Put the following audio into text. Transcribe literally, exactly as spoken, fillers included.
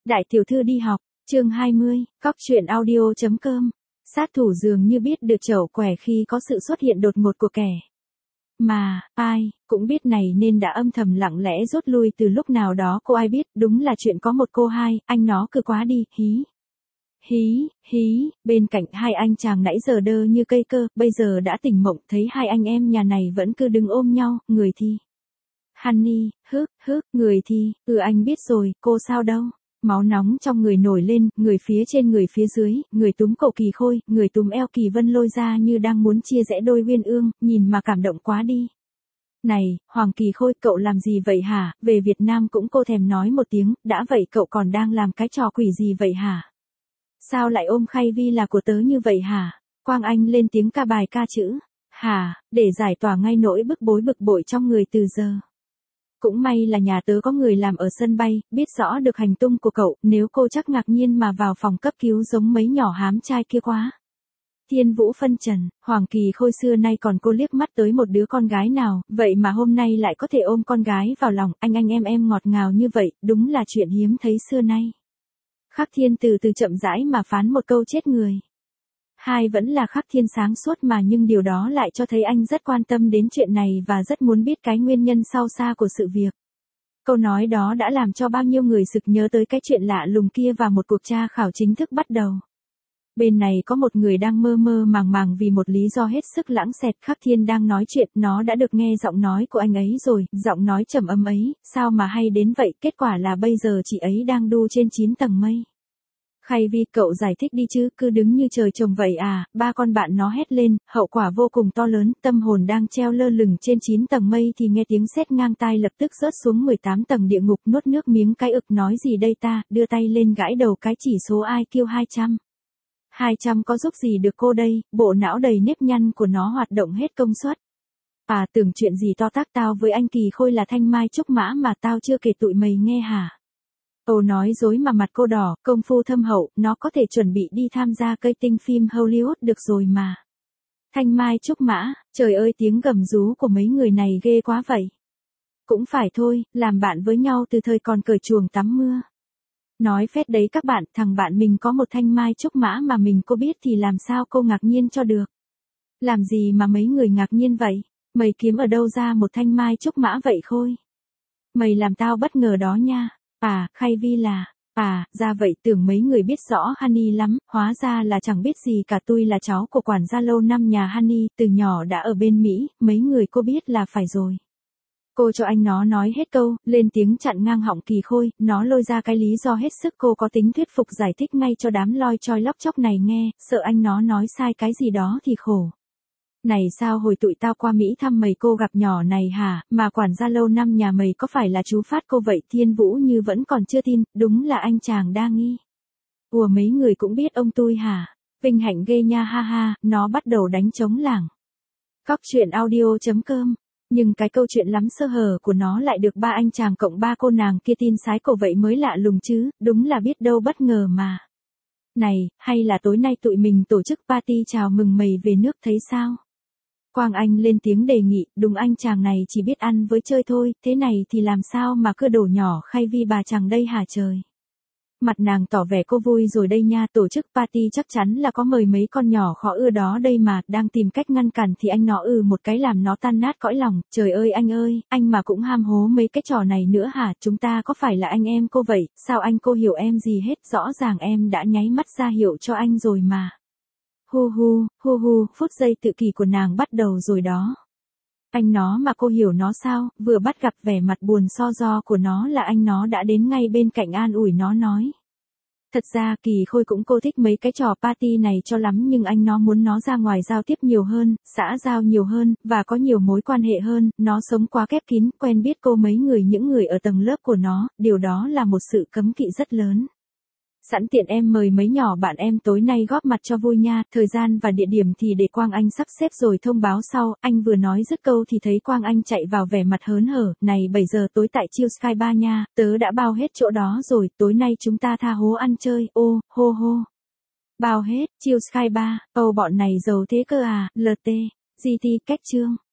Đại tiểu thư đi học, chương hai mươi, cóc truyện audio chấm com. Sát thủ dường như biết được chẩu quẻ khi có sự xuất hiện đột ngột của kẻ mà, ai, cũng biết này nên đã âm thầm lặng lẽ rút lui từ lúc nào đó. Cô ai biết, đúng là chuyện có một cô hai, anh nó cứ quá đi, hí. Hí, hí, bên cạnh hai anh chàng nãy giờ đơ như cây cơ, bây giờ đã tỉnh mộng, thấy hai anh em nhà này vẫn cứ đứng ôm nhau, người thì Honey, hức, hức, người thì, ừ anh biết rồi, cô sao đâu. Máu nóng trong người nổi lên, người phía trên người phía dưới, người túm cổ Kỳ Khôi, người túm eo Kỳ Vân lôi ra như đang muốn chia rẽ đôi uyên ương, nhìn mà cảm động quá đi. Này, Hoàng Kỳ Khôi, cậu làm gì vậy hả? Về Việt Nam cũng cô thèm nói một tiếng, đã vậy cậu còn đang làm cái trò quỷ gì vậy hả? Sao lại ôm Khay Vi là của tớ như vậy hả? Quang Anh lên tiếng ca bài ca chữ, hả, để giải tỏa ngay nỗi bức bối bực bội trong người từ giờ. Cũng may là nhà tớ có người làm ở sân bay, biết rõ được hành tung của cậu, nếu cô chắc ngạc nhiên mà vào phòng cấp cứu giống mấy nhỏ hám trai kia quá. Thiên Vũ phân trần, Hoàng Kỳ Khôi xưa nay còn cô liếc mắt tới một đứa con gái nào, vậy mà hôm nay lại có thể ôm con gái vào lòng, anh anh em em ngọt ngào như vậy, đúng là chuyện hiếm thấy xưa nay. Khắc Thiên từ từ chậm rãi mà phán một câu chết người. Hai vẫn là Khắc Thiên sáng suốt mà nhưng điều đó lại cho thấy anh rất quan tâm đến chuyện này và rất muốn biết cái nguyên nhân sâu xa của sự việc. Câu nói đó đã làm cho bao nhiêu người sực nhớ tới cái chuyện lạ lùng kia và một cuộc tra khảo chính thức bắt đầu. Bên này có một người đang mơ mơ màng màng vì một lý do hết sức lãng xẹt. Khắc Thiên đang nói chuyện, nó đã được nghe giọng nói của anh ấy rồi, giọng nói trầm ấm ấy, sao mà hay đến vậy, kết quả là bây giờ chị ấy đang đu trên chín tầng mây. Khay Vi, cậu giải thích đi chứ, cứ đứng như trời trồng vậy à, ba con bạn nó hét lên, hậu quả vô cùng to lớn, tâm hồn đang treo lơ lửng trên chín tầng mây thì nghe tiếng sét ngang tai lập tức rớt xuống mười tám tầng địa ngục, nuốt nước miếng cái ực, nói gì đây ta, đưa tay lên gãi đầu cái chỉ số i kiu hai trăm. hai trăm có giúp gì được cô đây, bộ não đầy nếp nhăn của nó hoạt động hết công suất. À, tưởng chuyện gì to tát tao với anh Kỳ Khôi là thanh mai trúc mã mà tao chưa kể tụi mày nghe hả? Ồ, nói dối mà mặt cô đỏ, công phu thâm hậu, nó có thể chuẩn bị đi tham gia cây tinh phim Hollywood được rồi mà. Thanh mai trúc mã, trời ơi, tiếng gầm rú của mấy người này ghê quá vậy. Cũng phải thôi, làm bạn với nhau từ thời còn cởi chuồng tắm mưa. Nói phét đấy các bạn, thằng bạn mình có một thanh mai trúc mã mà mình cô biết thì làm sao cô ngạc nhiên cho được. Làm gì mà mấy người ngạc nhiên vậy, mày kiếm ở đâu ra một thanh mai trúc mã vậy Khôi? Mày làm tao bất ngờ đó nha. À, Khay Vi là, à, ra vậy, tưởng mấy người biết rõ Honey lắm, hóa ra là chẳng biết gì cả. Tôi là cháu của quản gia lâu năm nhà Honey, từ nhỏ đã ở bên Mỹ, mấy người cô biết là phải rồi. Cô cho anh nó nói hết câu, lên tiếng chặn ngang họng Kỳ Khôi, nó lôi ra cái lý do hết sức cô có tính thuyết phục giải thích ngay cho đám loi choi lóc chóc này nghe, sợ anh nó nói sai cái gì đó thì khổ. Này sao hồi tụi tao qua Mỹ thăm mày cô gặp nhỏ này hả, mà quản gia lâu năm nhà mày có phải là chú Phát cô vậy? Thiên Vũ như vẫn còn chưa tin, đúng là anh chàng đa nghi. Ủa mấy người cũng biết ông tôi hả? Vinh hạnh ghê nha, ha ha, nó bắt đầu đánh trống lảng. Cóc truyện audio chấm com. Nhưng cái câu chuyện lắm sơ hở của nó lại được ba anh chàng cộng ba cô nàng kia tin sái cổ vậy mới lạ lùng chứ, đúng là biết đâu bất ngờ mà. Này, hay là tối nay tụi mình tổ chức party chào mừng mày về nước thấy sao? Quang Anh lên tiếng đề nghị, đúng anh chàng này chỉ biết ăn với chơi thôi, thế này thì làm sao mà cứ đổ nhỏ Khay Vi bà chàng đây hả trời. Mặt nàng tỏ vẻ cô vui rồi đây nha, tổ chức party chắc chắn là có mời mấy con nhỏ khó ưa đó đây mà, đang tìm cách ngăn cản thì anh nó ừ một cái làm nó tan nát cõi lòng, trời ơi anh ơi, anh mà cũng ham hố mấy cái trò này nữa hả, chúng ta có phải là anh em cô vậy, sao anh cô hiểu em gì hết, rõ ràng em đã nháy mắt ra hiệu cho anh rồi mà. Hu hu, hu hu, phút giây tự kỷ của nàng bắt đầu rồi đó. Anh nó mà cô hiểu nó sao, vừa bắt gặp vẻ mặt buồn so do của nó là anh nó đã đến ngay bên cạnh an ủi nó nói. Thật ra Kỳ Khôi cũng cô thích mấy cái trò party này cho lắm nhưng anh nó muốn nó ra ngoài giao tiếp nhiều hơn, xã giao nhiều hơn, và có nhiều mối quan hệ hơn, nó sống quá khép kín, quen biết cô mấy người những người ở tầng lớp của nó, điều đó là một sự cấm kỵ rất lớn. Sẵn tiện em mời mấy nhỏ bạn em tối nay góp mặt cho vui nha, thời gian và địa điểm thì để Quang Anh sắp xếp rồi thông báo sau. Anh vừa nói dứt câu thì thấy Quang Anh chạy vào vẻ mặt hớn hở, này bảy giờ tối tại Chill Sky Bar nha, tớ đã bao hết chỗ đó rồi, tối nay chúng ta tha hố ăn chơi, ô, hô hô. Bao hết, Chill Sky Bar, ồ bọn này giàu thế cơ à, lờ tê, giê tê, cách chương.